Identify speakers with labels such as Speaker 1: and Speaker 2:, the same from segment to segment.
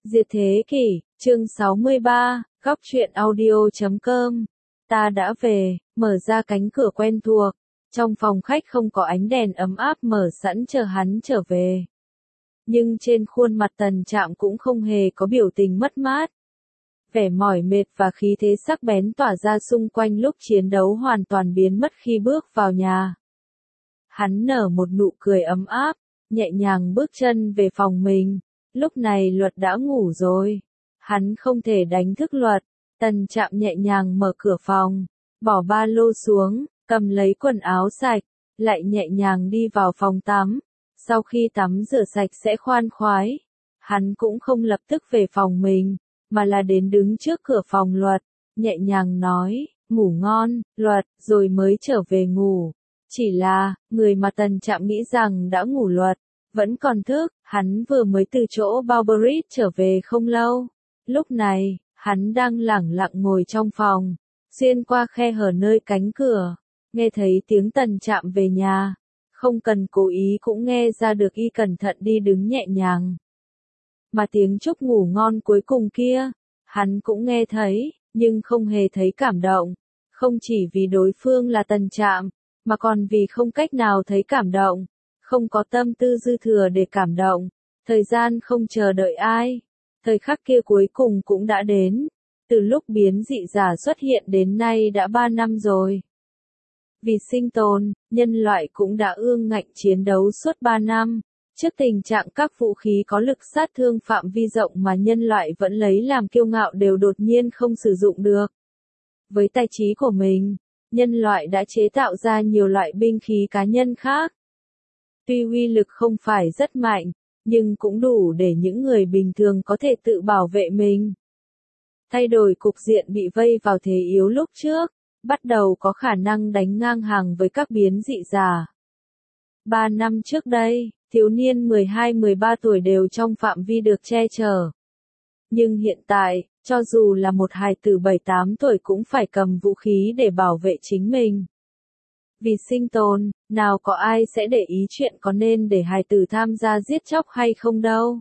Speaker 1: Diệt thế kỷ, chương 63, góc truyện audio.com. Ta đã về, mở ra cánh cửa quen thuộc. Trong phòng khách không có ánh đèn ấm áp mở sẵn chờ hắn trở về. Nhưng trên khuôn mặt Tần Trạm cũng không hề có biểu tình mất mát. Vẻ mỏi mệt và khí thế sắc bén tỏa ra xung quanh lúc chiến đấu hoàn toàn biến mất khi bước vào nhà. Hắn nở một nụ cười ấm áp, nhẹ nhàng bước chân về phòng mình. Lúc này Luật đã ngủ rồi. Hắn không thể đánh thức Luật. Tần Trạm nhẹ nhàng mở cửa phòng, bỏ ba lô xuống, cầm lấy quần áo sạch, lại nhẹ nhàng đi vào phòng tắm. Sau khi tắm rửa sạch sẽ khoan khoái, hắn cũng không lập tức về phòng mình, mà là đến đứng trước cửa phòng Luật, nhẹ nhàng nói, ngủ ngon, Luật, rồi mới trở về ngủ. Chỉ là, người mà Tần Trạm nghĩ rằng đã ngủ Luật, vẫn còn thức, hắn vừa mới từ chỗ Barbarit trở về không lâu. Lúc này, hắn đang lẳng lặng ngồi trong phòng, xuyên qua khe hở nơi cánh cửa, nghe thấy tiếng Tần Trạm về nhà, không cần cố ý cũng nghe ra được y cẩn thận đi đứng nhẹ nhàng. Mà tiếng chúc ngủ ngon cuối cùng kia, hắn cũng nghe thấy, nhưng không hề thấy cảm động, không chỉ vì đối phương là Tần Trạm, mà còn vì không cách nào thấy cảm động. Không có tâm tư dư thừa để cảm động, thời gian không chờ đợi ai, thời khắc kia cuối cùng cũng đã đến, từ lúc biến dị giả xuất hiện đến nay đã 3 năm rồi. Vì sinh tồn, nhân loại cũng đã ương ngạnh chiến đấu suốt 3 năm, trước tình trạng các vũ khí có lực sát thương phạm vi rộng mà nhân loại vẫn lấy làm kiêu ngạo đều đột nhiên không sử dụng được. Với tài trí của mình, nhân loại đã chế tạo ra nhiều loại binh khí cá nhân khác. Tuy uy lực không phải rất mạnh, nhưng cũng đủ để những người bình thường có thể tự bảo vệ mình. Thay đổi cục diện bị vây vào thế yếu lúc trước, bắt đầu có khả năng đánh ngang hàng với các biến dị giả. 3 năm trước đây, thiếu niên 12-13 tuổi đều trong phạm vi được che chở. Nhưng hiện tại, cho dù là một hài tử 7-8 tuổi cũng phải cầm vũ khí để bảo vệ chính mình. Vì sinh tồn, nào có ai sẽ để ý chuyện có nên để hài tử tham gia giết chóc hay không đâu.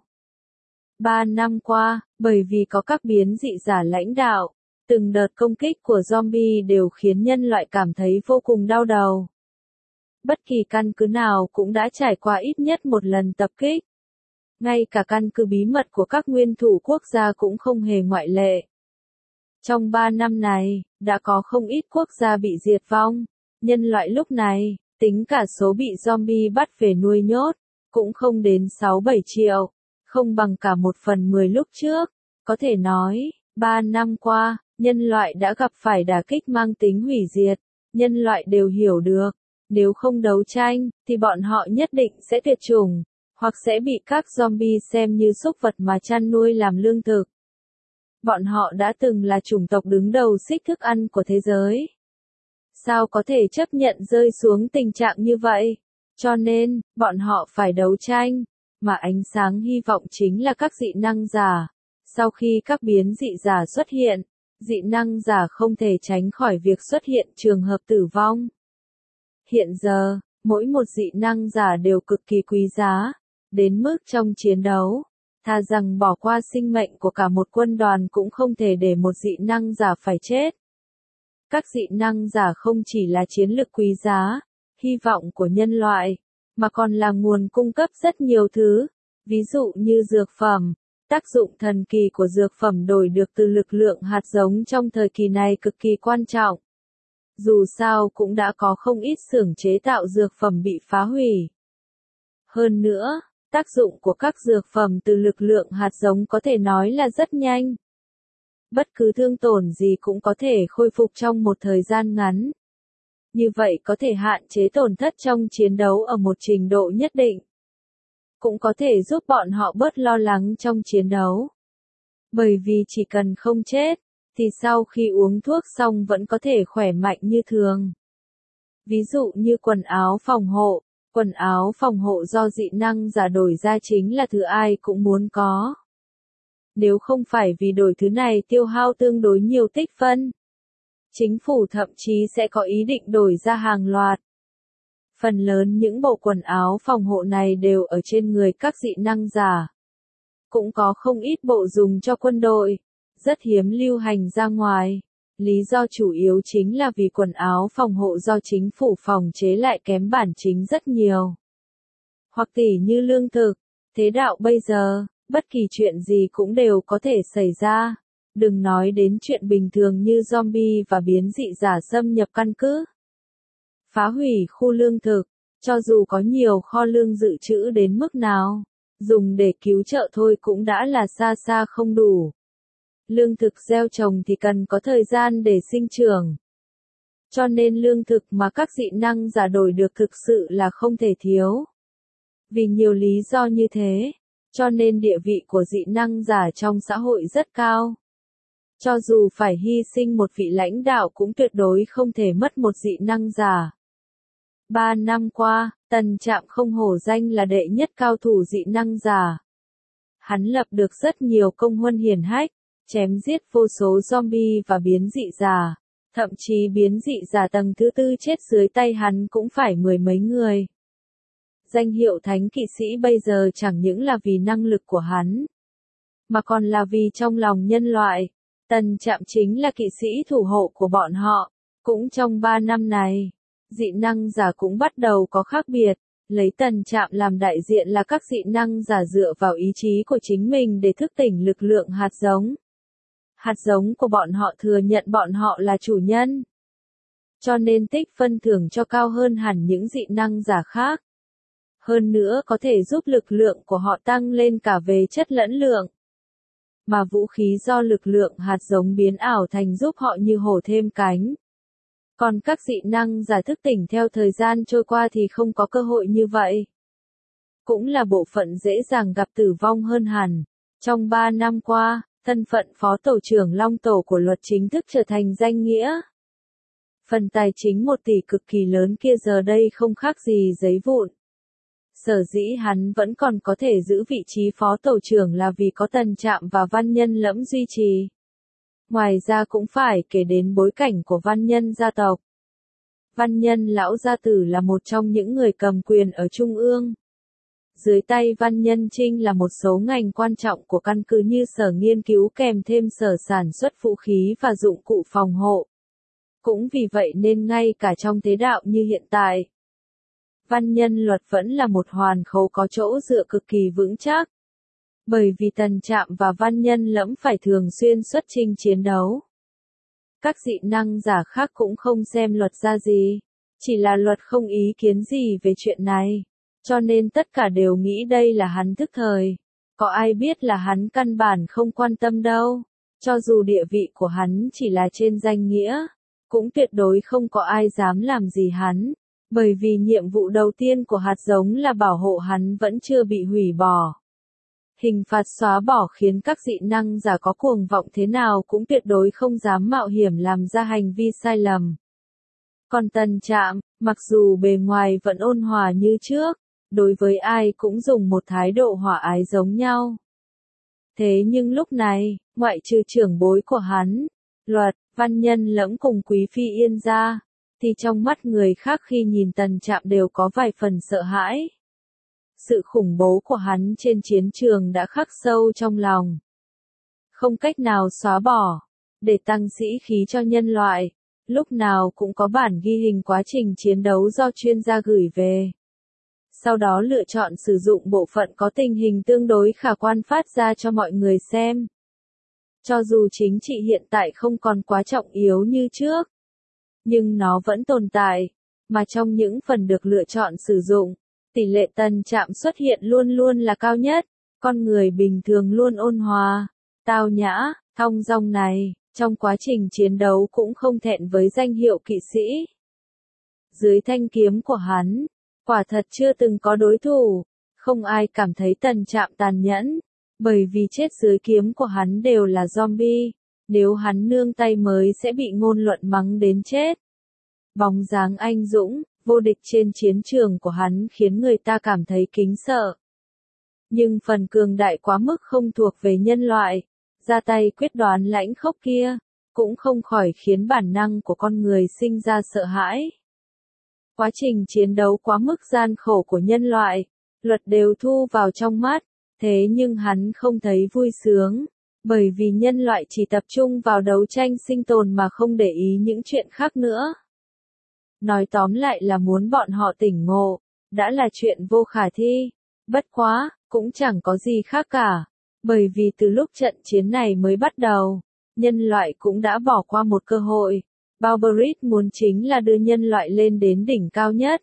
Speaker 1: 3 năm qua, bởi vì có các biến dị giả lãnh đạo, từng đợt công kích của zombie đều khiến nhân loại cảm thấy vô cùng đau đầu. Bất kỳ căn cứ nào cũng đã trải qua ít nhất một lần tập kích. Ngay cả căn cứ bí mật của các nguyên thủ quốc gia cũng không hề ngoại lệ. Trong 3 năm này, đã có không ít quốc gia bị diệt vong. Nhân loại lúc này, tính cả số bị zombie bắt về nuôi nhốt, cũng không đến 6-7 triệu, không bằng cả 1/10 lúc trước. Có thể nói, 3 năm qua, nhân loại đã gặp phải đả kích mang tính hủy diệt. Nhân loại đều hiểu được, nếu không đấu tranh, thì bọn họ nhất định sẽ tuyệt chủng, hoặc sẽ bị các zombie xem như súc vật mà chăn nuôi làm lương thực. Bọn họ đã từng là chủng tộc đứng đầu xích thức ăn của thế giới. Sao có thể chấp nhận rơi xuống tình trạng như vậy? Cho nên, bọn họ phải đấu tranh, mà ánh sáng hy vọng chính là các dị năng giả. Sau khi các biến dị giả xuất hiện, dị năng giả không thể tránh khỏi việc xuất hiện trường hợp tử vong. Hiện giờ, mỗi một dị năng giả đều cực kỳ quý giá, đến mức trong chiến đấu, thà rằng bỏ qua sinh mệnh của cả một quân đoàn cũng không thể để một dị năng giả phải chết. Các dị năng giả không chỉ là chiến lực quý giá, hy vọng của nhân loại, mà còn là nguồn cung cấp rất nhiều thứ, ví dụ như dược phẩm. Tác dụng thần kỳ của dược phẩm đổi được từ lực lượng hạt giống trong thời kỳ này cực kỳ quan trọng. Dù sao cũng đã có không ít xưởng chế tạo dược phẩm bị phá hủy. Hơn nữa, tác dụng của các dược phẩm từ lực lượng hạt giống có thể nói là rất nhanh. Bất cứ thương tổn gì cũng có thể khôi phục trong một thời gian ngắn. Như vậy có thể hạn chế tổn thất trong chiến đấu ở một trình độ nhất định. Cũng có thể giúp bọn họ bớt lo lắng trong chiến đấu. Bởi vì chỉ cần không chết, thì sau khi uống thuốc xong vẫn có thể khỏe mạnh như thường. Ví dụ như quần áo phòng hộ do dị năng giả đổi ra chính là thứ ai cũng muốn có. Nếu không phải vì đổi thứ này tiêu hao tương đối nhiều tích phân, chính phủ thậm chí sẽ có ý định đổi ra hàng loạt. Phần lớn những bộ quần áo phòng hộ này đều ở trên người các dị năng giả. cũng có không ít bộ dùng cho quân đội, rất hiếm lưu hành ra ngoài. Lý do chủ yếu chính là vì quần áo phòng hộ do chính phủ phòng chế lại kém bản chính rất nhiều. Hoặc tỉ như lương thực, thế đạo bây giờ, bất kỳ chuyện gì cũng đều có thể xảy ra. Đừng nói đến chuyện bình thường như zombie và biến dị giả xâm nhập căn cứ. Phá hủy khu lương thực, cho dù có nhiều kho lương dự trữ đến mức nào, dùng để cứu trợ thôi cũng đã là xa xa không đủ. Lương thực gieo trồng thì cần có thời gian để sinh trưởng. Cho nên lương thực mà các dị năng giả đổi được thực sự là không thể thiếu. Vì nhiều lý do như thế, cho nên địa vị của dị năng giả trong xã hội rất cao. Cho dù phải hy sinh một vị lãnh đạo cũng tuyệt đối không thể mất một dị năng giả. 3 năm qua, Tần Trạm không hổ danh là đệ nhất cao thủ dị năng giả. Hắn lập được rất nhiều công huân hiển hách, chém giết vô số zombie và biến dị giả. Thậm chí biến dị giả tầng thứ 4 chết dưới tay hắn cũng phải mười mấy người. Danh hiệu thánh kỵ sĩ bây giờ chẳng những là vì năng lực của hắn, mà còn là vì trong lòng nhân loại, Tần Trạm chính là kỵ sĩ thủ hộ của bọn họ. Cũng trong 3 năm này, dị năng giả cũng bắt đầu có khác biệt, lấy Tần Trạm làm đại diện là các dị năng giả dựa vào ý chí của chính mình để thức tỉnh lực lượng hạt giống. Hạt giống của bọn họ thừa nhận bọn họ là chủ nhân. Cho nên tích phân thưởng cho cao hơn hẳn những dị năng giả khác. Hơn nữa có thể giúp lực lượng của họ tăng lên cả về chất lẫn lượng. Mà vũ khí do lực lượng hạt giống biến ảo thành giúp họ như hổ thêm cánh. Còn các dị năng giả thức tỉnh theo thời gian trôi qua thì không có cơ hội như vậy. Cũng là bộ phận dễ dàng gặp tử vong hơn hẳn. Trong 3 năm qua, thân phận phó tổ trưởng Long Tổ của luật chính thức trở thành danh nghĩa. Phần tài chính 1 tỷ cực kỳ lớn kia giờ đây không khác gì giấy vụn. Sở dĩ hắn vẫn còn có thể giữ vị trí phó tổ trưởng là vì có Tần Trạm và Văn Nhân Lẫm duy trì. Ngoài ra cũng phải kể đến bối cảnh của Văn Nhân gia tộc. Văn Nhân lão gia tử là một trong những người cầm quyền ở Trung ương. Dưới tay Văn Nhân Trinh là một số ngành quan trọng của căn cứ như sở nghiên cứu kèm thêm sở sản xuất vũ khí và dụng cụ phòng hộ. Cũng vì vậy nên ngay cả trong thế đạo như hiện tại, Văn Nhân luật vẫn là một hoàn khố có chỗ dựa cực kỳ vững chắc. Bởi vì Tần Trạm và Văn Nhân Lẫm phải thường xuyên xuất chinh chiến đấu. Các dị năng giả khác cũng không xem luật ra gì, chỉ là luật không ý kiến gì về chuyện này, cho nên tất cả đều nghĩ đây là hắn thức thời. Có ai biết là hắn căn bản không quan tâm đâu, cho dù địa vị của hắn chỉ là trên danh nghĩa, cũng tuyệt đối không có ai dám làm gì hắn. Bởi vì nhiệm vụ đầu tiên của hạt giống là bảo hộ hắn vẫn chưa bị hủy bỏ. Hình phạt xóa bỏ khiến các dị năng giả có cuồng vọng thế nào cũng tuyệt đối không dám mạo hiểm làm ra hành vi sai lầm. Còn Tần Trạm, mặc dù bề ngoài vẫn ôn hòa như trước, đối với ai cũng dùng một thái độ hòa ái giống nhau. Thế nhưng lúc này, ngoại trừ trưởng bối của hắn, Luật, Văn Nhân Lẫm cùng Quý Phi Yên ra, thì trong mắt người khác khi nhìn Tần Trạm đều có vài phần sợ hãi. Sự khủng bố của hắn trên chiến trường đã khắc sâu trong lòng. Không cách nào xóa bỏ. Để tăng sĩ khí cho nhân loại, lúc nào cũng có bản ghi hình quá trình chiến đấu do chuyên gia gửi về. Sau đó lựa chọn sử dụng bộ phận có tình hình tương đối khả quan phát ra cho mọi người xem. Cho dù chính trị hiện tại không còn quá trọng yếu như trước, nhưng nó vẫn tồn tại, mà trong những phần được lựa chọn sử dụng, tỷ lệ Tần Trạm xuất hiện luôn luôn là cao nhất. Con người bình thường luôn ôn hòa, tao nhã, thong dong này, trong quá trình chiến đấu cũng không thẹn với danh hiệu kỵ sĩ. Dưới thanh kiếm của hắn, quả thật chưa từng có đối thủ, không ai cảm thấy Tần Trạm tàn nhẫn, bởi vì chết dưới kiếm của hắn đều là zombie, nếu hắn nương tay mới sẽ bị ngôn luận mắng đến chết. Bóng dáng anh dũng, vô địch trên chiến trường của hắn khiến người ta cảm thấy kính sợ. Nhưng phần cường đại quá mức không thuộc về nhân loại, ra tay quyết đoán lãnh khốc kia, cũng không khỏi khiến bản năng của con người sinh ra sợ hãi. Quá trình chiến đấu quá mức gian khổ của nhân loại, Luật đều thu vào trong mắt, Thế nhưng hắn không thấy vui sướng, bởi vì nhân loại chỉ tập trung vào đấu tranh sinh tồn mà không để ý những chuyện khác nữa. Nói tóm lại là muốn bọn họ tỉnh ngộ, đã là chuyện vô khả thi. Bất quá, cũng chẳng có gì khác cả, bởi vì từ lúc trận chiến này mới bắt đầu, nhân loại cũng đã bỏ qua một cơ hội. Barbarit muốn chính là đưa nhân loại lên đến đỉnh cao nhất.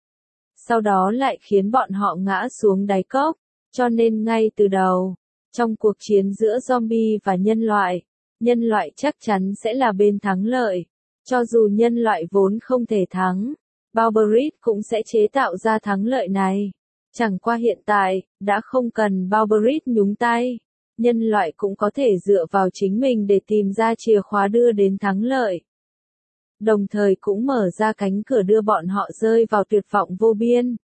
Speaker 1: Sau đó lại khiến bọn họ ngã xuống đáy cốc, cho nên ngay từ đầu, trong cuộc chiến giữa zombie và nhân loại chắc chắn sẽ là bên thắng lợi. Cho dù nhân loại vốn không thể thắng, Barbarit cũng sẽ chế tạo ra thắng lợi này. Chẳng qua hiện tại, đã không cần Barbarit nhúng tay, nhân loại cũng có thể dựa vào chính mình để tìm ra chìa khóa đưa đến thắng lợi. Đồng thời cũng mở ra cánh cửa đưa bọn họ rơi vào tuyệt vọng vô biên.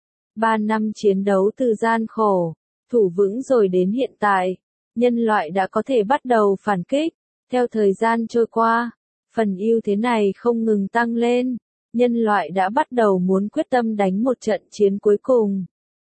Speaker 1: 3 năm chiến đấu từ gian khổ, thủ vững rồi đến hiện tại, nhân loại đã có thể bắt đầu phản kích. Theo thời gian trôi qua, phần ưu thế này không ngừng tăng lên, nhân loại đã bắt đầu muốn quyết tâm đánh một trận chiến cuối cùng.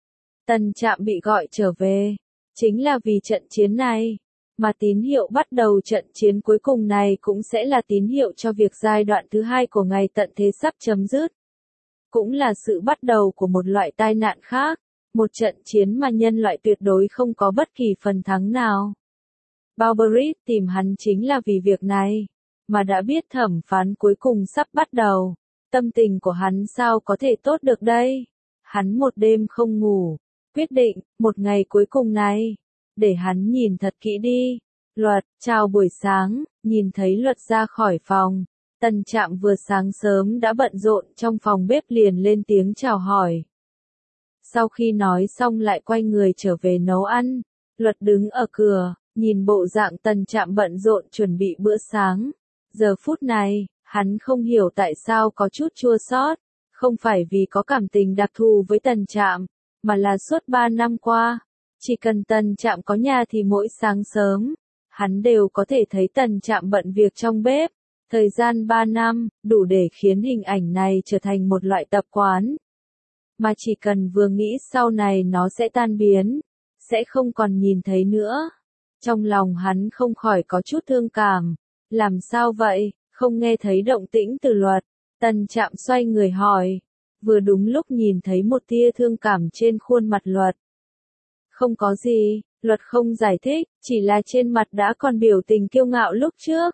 Speaker 1: Tần Trạm bị gọi trở về, chính là vì trận chiến này, mà tín hiệu bắt đầu trận chiến cuối cùng này cũng sẽ là tín hiệu cho việc giai đoạn thứ 2 của ngày tận thế sắp chấm dứt. Cũng là sự bắt đầu của một loại tai nạn khác, một trận chiến mà nhân loại tuyệt đối không có bất kỳ phần thắng nào. Barbarit tìm hắn chính là vì việc này, mà đã biết thẩm phán cuối cùng sắp bắt đầu, tâm tình của hắn sao có thể tốt được đây? Hắn một đêm không ngủ, quyết định, một ngày cuối cùng này, để hắn nhìn thật kỹ đi. Luật, chào buổi sáng, nhìn thấy Luật ra khỏi phòng, Tần Trạm vừa sáng sớm đã bận rộn trong phòng bếp liền lên tiếng chào hỏi. Sau khi nói xong lại quay người trở về nấu ăn, Luật đứng ở cửa, nhìn bộ dạng Tần Trạm bận rộn chuẩn bị bữa sáng. Giờ phút này, hắn không hiểu tại sao có chút chua xót, không phải vì có cảm tình đặc thù với Tần Trạm, mà là suốt 3 năm qua, chỉ cần Tần Trạm có nhà thì mỗi sáng sớm, hắn đều có thể thấy Tần Trạm bận việc trong bếp. Thời gian 3 năm, đủ để khiến hình ảnh này trở thành một loại tập quán. Mà chỉ cần vừa nghĩ sau này nó sẽ tan biến, sẽ không còn nhìn thấy nữa. Trong lòng hắn không khỏi có chút thương cảm. Làm sao vậy, không nghe thấy động tĩnh từ Luật? Tần Trạm xoay người hỏi. Vừa đúng lúc nhìn thấy một tia thương cảm trên khuôn mặt Luật. Không có gì, Luật không giải thích, chỉ là trên mặt đã còn biểu tình kiêu ngạo lúc trước,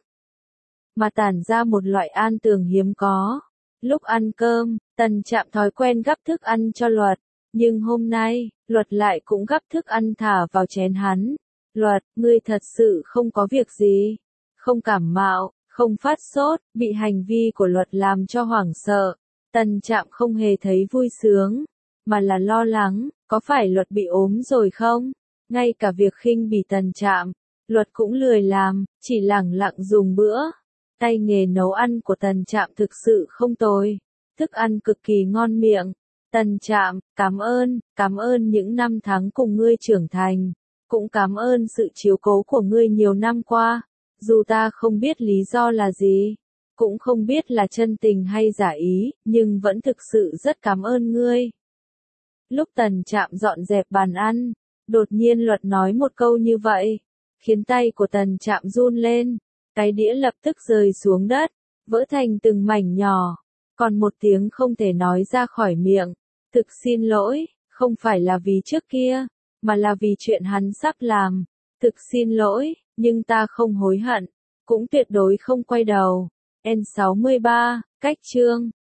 Speaker 1: mà tản ra một loại an tường hiếm có. Lúc ăn cơm, Tần Trạm thói quen gắp thức ăn cho Luật, nhưng hôm nay, Luật lại cũng gắp thức ăn thả vào chén hắn. Luật, ngươi thật sự không có việc gì, không cảm mạo, không phát sốt, bị hành vi của Luật làm cho hoảng sợ. Tần Trạm không hề thấy vui sướng, mà là lo lắng, có phải Luật bị ốm rồi không? Ngay cả việc khinh bỉ Tần Trạm, Luật cũng lười làm, chỉ lẳng lặng dùng bữa. Tay nghề nấu ăn của Tần Trạm thực sự không tồi, thức ăn cực kỳ ngon miệng. Tần Trạm, cảm ơn những năm tháng cùng ngươi trưởng thành, cũng cảm ơn sự chiếu cố của ngươi nhiều năm qua, dù ta không biết lý do là gì, cũng không biết là chân tình hay giả ý, nhưng vẫn thực sự rất cảm ơn ngươi. Lúc Tần Trạm dọn dẹp bàn ăn, đột nhiên Luật nói một câu như vậy, khiến tay của Tần Trạm run lên. Cái đĩa lập tức rơi xuống đất, vỡ thành từng mảnh nhỏ, còn một tiếng không thể nói ra khỏi miệng. Thực xin lỗi, không phải là vì trước kia, mà là vì chuyện hắn sắp làm. Thực xin lỗi, nhưng ta không hối hận, cũng tuyệt đối không quay đầu. N63, cách chương